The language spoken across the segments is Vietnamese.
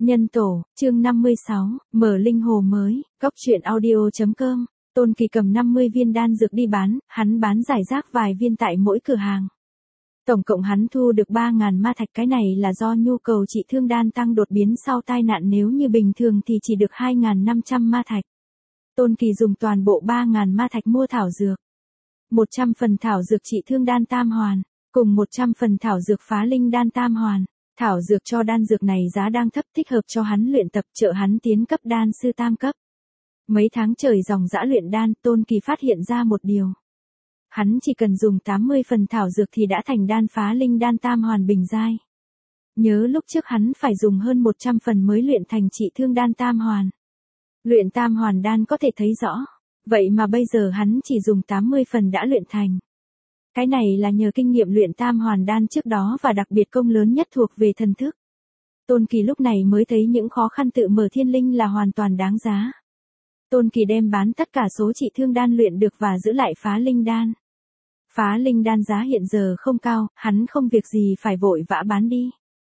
Nhân tổ, chương 56, mở linh hồ mới, góc truyện audio.com. Tôn Kỳ cầm 50 viên đan dược đi bán, hắn bán rải rác vài viên tại mỗi cửa hàng. Tổng cộng hắn thu được 3.000 ma thạch, cái này là do nhu cầu trị thương đan tăng đột biến sau tai nạn, nếu như bình thường thì chỉ được 2.500 ma thạch. Tôn Kỳ dùng toàn bộ 3.000 ma thạch mua thảo dược. 100 phần thảo dược trị thương đan tam hoàn, cùng 100 phần thảo dược phá linh đan tam hoàn. Thảo dược cho đan dược này giá đang thấp, thích hợp cho hắn luyện tập, trợ hắn tiến cấp đan sư tam cấp. Mấy tháng trời dòng dã luyện đan, Tôn Kỳ phát hiện ra một điều. Hắn chỉ cần dùng 80 phần thảo dược thì đã thành đan phá linh đan tam hoàn bình giai. Nhớ lúc trước hắn phải dùng hơn 100 phần mới luyện thành trị thương đan tam hoàn. Luyện tam hoàn đan có thể thấy rõ. Vậy mà bây giờ hắn chỉ dùng 80 phần đã luyện thành. Cái này là nhờ kinh nghiệm luyện tam hoàn đan trước đó và đặc biệt công lớn nhất thuộc về thần thức. Tôn Kỳ lúc này mới thấy những khó khăn tự mở thiên linh là hoàn toàn đáng giá. Tôn Kỳ đem bán tất cả số trị thương đan luyện được và giữ lại phá linh đan. Phá linh đan giá hiện giờ không cao, hắn không việc gì phải vội vã bán đi.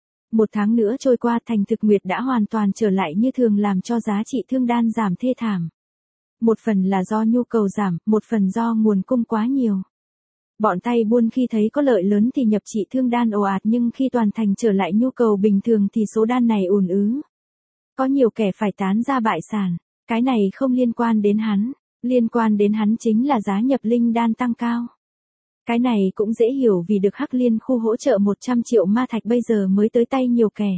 1 tháng nữa trôi qua, Thành Thực Nguyệt đã hoàn toàn trở lại như thường, làm cho giá trị thương đan giảm thê thảm. Một phần là do nhu cầu giảm, một phần do nguồn cung quá nhiều. Bọn tay buôn khi thấy có lợi lớn thì nhập trị thương đan ồ ạt, nhưng khi toàn thành trở lại nhu cầu bình thường thì số đan này ùn ứ. Có nhiều kẻ phải tán ra bại sản. Cái này không liên quan đến hắn. Liên quan đến hắn chính là giá nhập linh đan tăng cao. Cái này cũng dễ hiểu, vì được Hắc Liên khu hỗ trợ 100 triệu ma thạch bây giờ mới tới tay nhiều kẻ.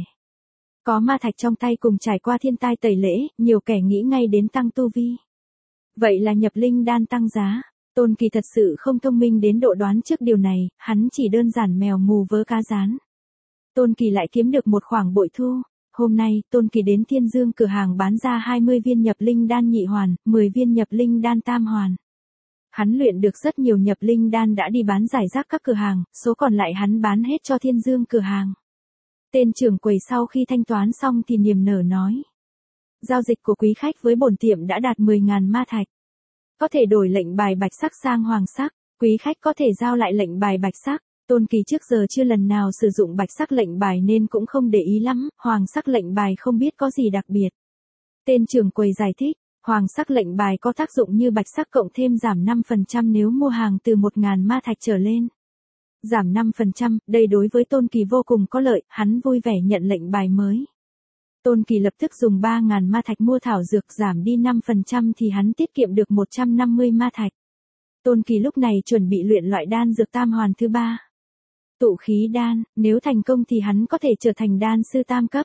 Có ma thạch trong tay cùng trải qua thiên tai tẩy lễ, nhiều kẻ nghĩ ngay đến tăng tu vi. Vậy là nhập linh đan tăng giá. Tôn Kỳ thật sự không thông minh đến độ đoán trước điều này, hắn chỉ đơn giản mèo mù vớ cá rán. Tôn Kỳ lại kiếm được một khoản bội thu. Hôm nay, Tôn Kỳ đến Thiên Dương cửa hàng bán ra 20 viên nhập linh đan nhị hoàn, 10 viên nhập linh đan tam hoàn. Hắn luyện được rất nhiều nhập linh đan đã đi bán rải rác các cửa hàng, số còn lại hắn bán hết cho Thiên Dương cửa hàng. Tên trưởng quầy sau khi thanh toán xong thì niềm nở nói: giao dịch của quý khách với bổn tiệm đã đạt 10.000 ma thạch. Có thể đổi lệnh bài bạch sắc sang hoàng sắc, quý khách có thể giao lại lệnh bài bạch sắc. Tôn Kỳ trước giờ chưa lần nào sử dụng bạch sắc lệnh bài nên cũng không để ý lắm, hoàng sắc lệnh bài không biết có gì đặc biệt. Tên trưởng quầy giải thích, hoàng sắc lệnh bài có tác dụng như bạch sắc cộng thêm giảm 5% nếu mua hàng từ 1.000 ma thạch trở lên. Giảm 5%, đây đối với Tôn Kỳ vô cùng có lợi, hắn vui vẻ nhận lệnh bài mới. Tôn Kỳ lập tức dùng 3.000 ma thạch mua thảo dược, giảm đi 5% thì hắn tiết kiệm được 150 ma thạch. Tôn Kỳ lúc này chuẩn bị luyện loại đan dược tam hoàn thứ 3. Tụ khí đan, nếu thành công thì hắn có thể trở thành đan sư tam cấp.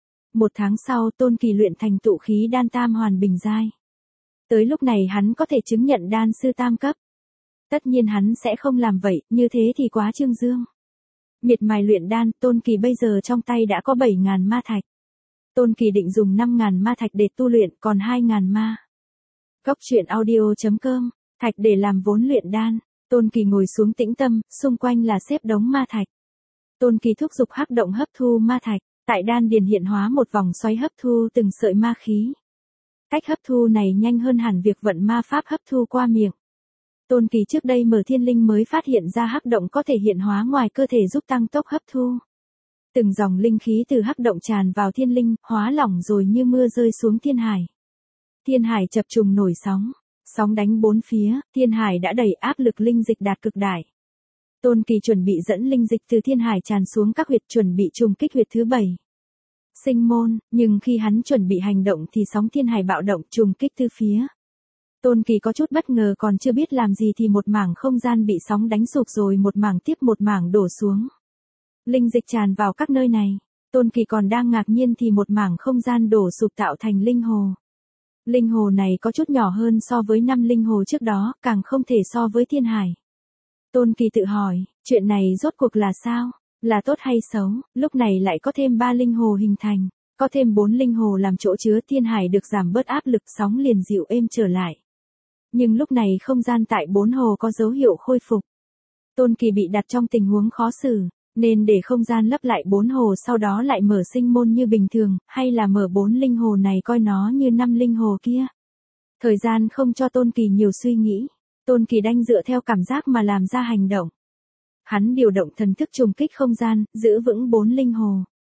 1 tháng sau, Tôn Kỳ luyện thành tụ khí đan tam hoàn bình giai. Tới lúc này hắn có thể chứng nhận đan sư tam cấp. Tất nhiên hắn sẽ không làm vậy, như thế thì quá trương dương. Miệt mài luyện đan, Tôn Kỳ bây giờ trong tay đã có 7.000 ma thạch. Tôn Kỳ định dùng 5.000 ma thạch để tu luyện, còn 2.000 ma. Góc truyện audio.com, thạch để làm vốn luyện đan. Tôn Kỳ ngồi xuống tĩnh tâm, xung quanh là xếp đống ma thạch. Tôn Kỳ thúc giục hắc động hấp thu ma thạch, tại đan điền hiện hóa một vòng xoáy hấp thu từng sợi ma khí. Cách hấp thu này nhanh hơn hẳn việc vận ma pháp hấp thu qua miệng. Tôn Kỳ trước đây mở thiên linh mới phát hiện ra hắc động có thể hiện hóa ngoài cơ thể giúp tăng tốc hấp thu. Từng dòng linh khí từ hắc động tràn vào thiên linh, hóa lỏng rồi như mưa rơi xuống thiên hải. Thiên hải chập trùng nổi sóng. Sóng đánh bốn phía, thiên hải đã đẩy áp lực linh dịch đạt cực đại. Tôn Kỳ chuẩn bị dẫn linh dịch từ thiên hải tràn xuống các huyệt, chuẩn bị trùng kích huyệt thứ 7. Sinh môn, nhưng khi hắn chuẩn bị hành động thì sóng thiên hải bạo động trùng kích từ phía. Tôn Kỳ có chút bất ngờ, còn chưa biết làm gì thì một mảng không gian bị sóng đánh sụp, rồi một mảng tiếp một mảng đổ xuống. Linh dịch tràn vào các nơi này. Tôn Kỳ còn đang ngạc nhiên thì một mảng không gian đổ sụp tạo thành linh hồ. Linh hồ này có chút nhỏ hơn so với 5 linh hồ trước đó, càng không thể so với thiên hải. Tôn Kỳ tự hỏi, chuyện này rốt cuộc là sao? Là tốt hay xấu? Lúc này lại có thêm 3 linh hồ hình thành, có thêm 4 linh hồ làm chỗ chứa, thiên hải được giảm bớt áp lực, sóng liền dịu êm trở lại. Nhưng lúc này không gian tại 4 hồ có dấu hiệu khôi phục. Tôn Kỳ bị đặt trong tình huống khó xử, nên để không gian lấp lại 4 hồ sau đó lại mở sinh môn như bình thường, hay là mở 4 linh hồ này coi nó như 5 linh hồ kia. Thời gian không cho Tôn Kỳ nhiều suy nghĩ. Tôn Kỳ đành dựa theo cảm giác mà làm ra hành động. Hắn điều động thần thức trùng kích không gian, giữ vững 4 linh hồ.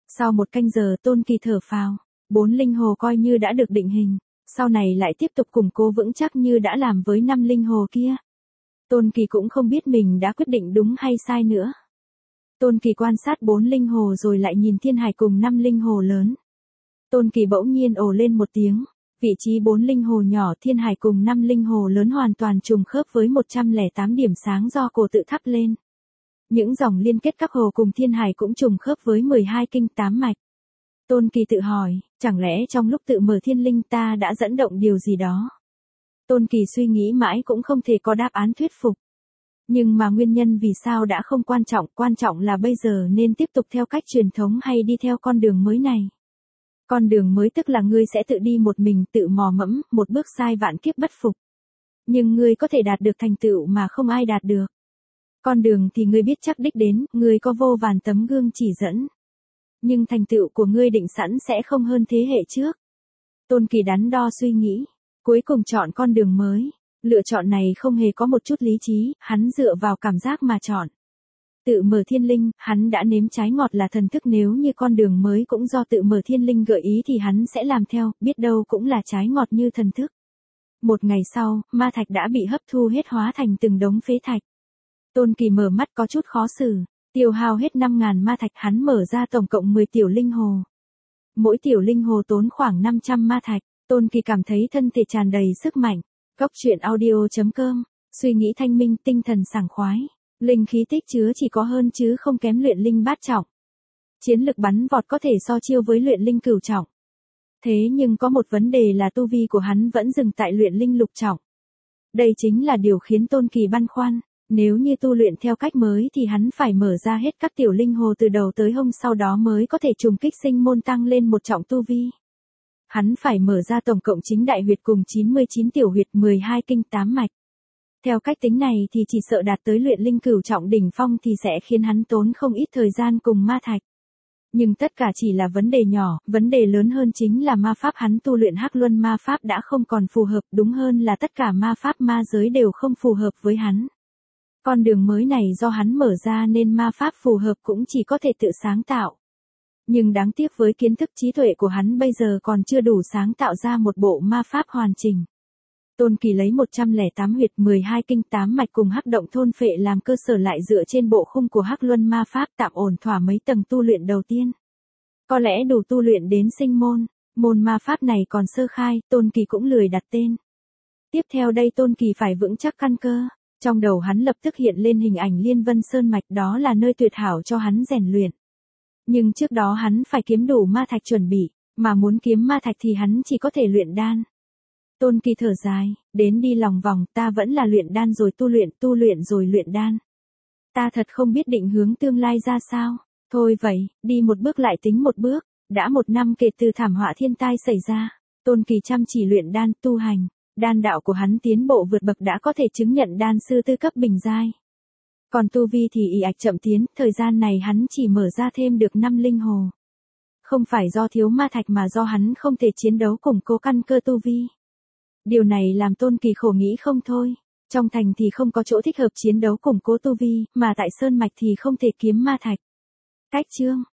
Sau 1 canh giờ Tôn Kỳ thở phào, 4 linh hồ coi như đã được định hình, sau này lại tiếp tục củng cố vững chắc như đã làm với 5 linh hồ kia. Tôn Kỳ cũng không biết mình đã quyết định đúng hay sai nữa. Tôn Kỳ quan sát 4 linh hồ rồi lại nhìn Thiên Hải cùng 5 linh hồ lớn. Tôn Kỳ bỗng nhiên ồ lên một tiếng, vị trí 4 linh hồ nhỏ Thiên Hải cùng 5 linh hồ lớn hoàn toàn trùng khớp với 108 điểm sáng do cổ tự thắp lên. Những dòng liên kết các hồ cùng Thiên Hải cũng trùng khớp với 12 kinh 8 mạch. Tôn Kỳ tự hỏi, chẳng lẽ trong lúc tự mở thiên linh ta đã dẫn động điều gì đó? Tôn Kỳ suy nghĩ mãi cũng không thể có đáp án thuyết phục. Nhưng mà nguyên nhân vì sao đã không quan trọng là bây giờ nên tiếp tục theo cách truyền thống hay đi theo con đường mới này. Con đường mới tức là ngươi sẽ tự đi một mình tự mò mẫm, một bước sai vạn kiếp bất phục. Nhưng ngươi có thể đạt được thành tựu mà không ai đạt được. Con đường thì ngươi biết chắc đích đến, ngươi có vô vàn tấm gương chỉ dẫn. Nhưng thành tựu của ngươi định sẵn sẽ không hơn thế hệ trước. Tôn Kỳ đắn đo suy nghĩ, cuối cùng chọn con đường mới. Lựa chọn này không hề có một chút lý trí, hắn dựa vào cảm giác mà chọn. Tự mở thiên linh, hắn đã nếm trái ngọt là thần thức, nếu như con đường mới cũng do tự mở thiên linh gợi ý thì hắn sẽ làm theo, biết đâu cũng là trái ngọt như thần thức. Một ngày sau, ma thạch đã bị hấp thu hết hóa thành từng đống phế thạch. Tôn Kỳ mở mắt có chút khó xử, tiêu hao hết 5.000 ma thạch, hắn mở ra tổng cộng 10 tiểu linh hồ. Mỗi tiểu linh hồ tốn khoảng 500 ma thạch, Tôn Kỳ cảm thấy thân thể tràn đầy sức mạnh. Góc truyện audio.com, suy nghĩ thanh minh, tinh thần sảng khoái, linh khí tích chứa chỉ có hơn chứ không kém luyện linh bát trọng. Chiến lực bắn vọt có thể so chiêu với luyện linh cửu trọng. Thế nhưng có một vấn đề là tu vi của hắn vẫn dừng tại luyện linh lục trọng. Đây chính là điều khiến Tôn Kỳ băn khoăn, nếu như tu luyện theo cách mới thì hắn phải mở ra hết các tiểu linh hồ từ đầu tới hông, sau đó mới có thể trùng kích sinh môn tăng lên một trọng tu vi. Hắn phải mở ra tổng cộng chính đại huyệt cùng 99 tiểu huyệt, 12 kinh 8 mạch. Theo cách tính này thì chỉ sợ đạt tới luyện linh cửu trọng đỉnh phong thì sẽ khiến hắn tốn không ít thời gian cùng ma thạch. Nhưng tất cả chỉ là vấn đề nhỏ, vấn đề lớn hơn chính là ma pháp hắn tu luyện Hắc Luân ma pháp đã không còn phù hợp, đúng hơn là tất cả ma pháp ma giới đều không phù hợp với hắn. Con đường mới này do hắn mở ra nên ma pháp phù hợp cũng chỉ có thể tự sáng tạo. Nhưng đáng tiếc với kiến thức trí tuệ của hắn bây giờ còn chưa đủ sáng tạo ra một bộ ma pháp hoàn chỉnh. Tôn Kỳ lấy 108 huyệt, 12 kinh 8 mạch cùng hắc động thôn phệ làm cơ sở, lại dựa trên bộ khung của Hắc Luân ma pháp tạm ổn thỏa mấy tầng tu luyện đầu tiên. Có lẽ đủ tu luyện đến sinh môn, môn ma pháp này còn sơ khai, Tôn Kỳ cũng lười đặt tên. Tiếp theo đây Tôn Kỳ phải vững chắc căn cơ, trong đầu hắn lập tức hiện lên hình ảnh Liên Vân Sơn Mạch, đó là nơi tuyệt hảo cho hắn rèn luyện. Nhưng trước đó hắn phải kiếm đủ ma thạch chuẩn bị, mà muốn kiếm ma thạch thì hắn chỉ có thể luyện đan. Tôn Kỳ thở dài, đến đi lòng vòng, ta vẫn là luyện đan rồi tu luyện rồi luyện đan. Ta thật không biết định hướng tương lai ra sao. Thôi vậy, đi một bước lại tính một bước, đã 1 năm kể từ thảm họa thiên tai xảy ra, Tôn Kỳ chăm chỉ luyện đan tu hành, đan đạo của hắn tiến bộ vượt bậc, đã có thể chứng nhận đan sư tư cấp bình giai. Còn tu vi thì ì ạch chậm tiến, thời gian này hắn chỉ mở ra thêm được 5 linh hồ. Không phải do thiếu ma thạch mà do hắn không thể chiến đấu củng cố căn cơ tu vi. Điều này làm Tôn Kỳ khổ nghĩ không thôi. Trong thành thì không có chỗ thích hợp chiến đấu củng cố tu vi, mà tại Sơn Mạch thì không thể kiếm ma thạch. Cách chương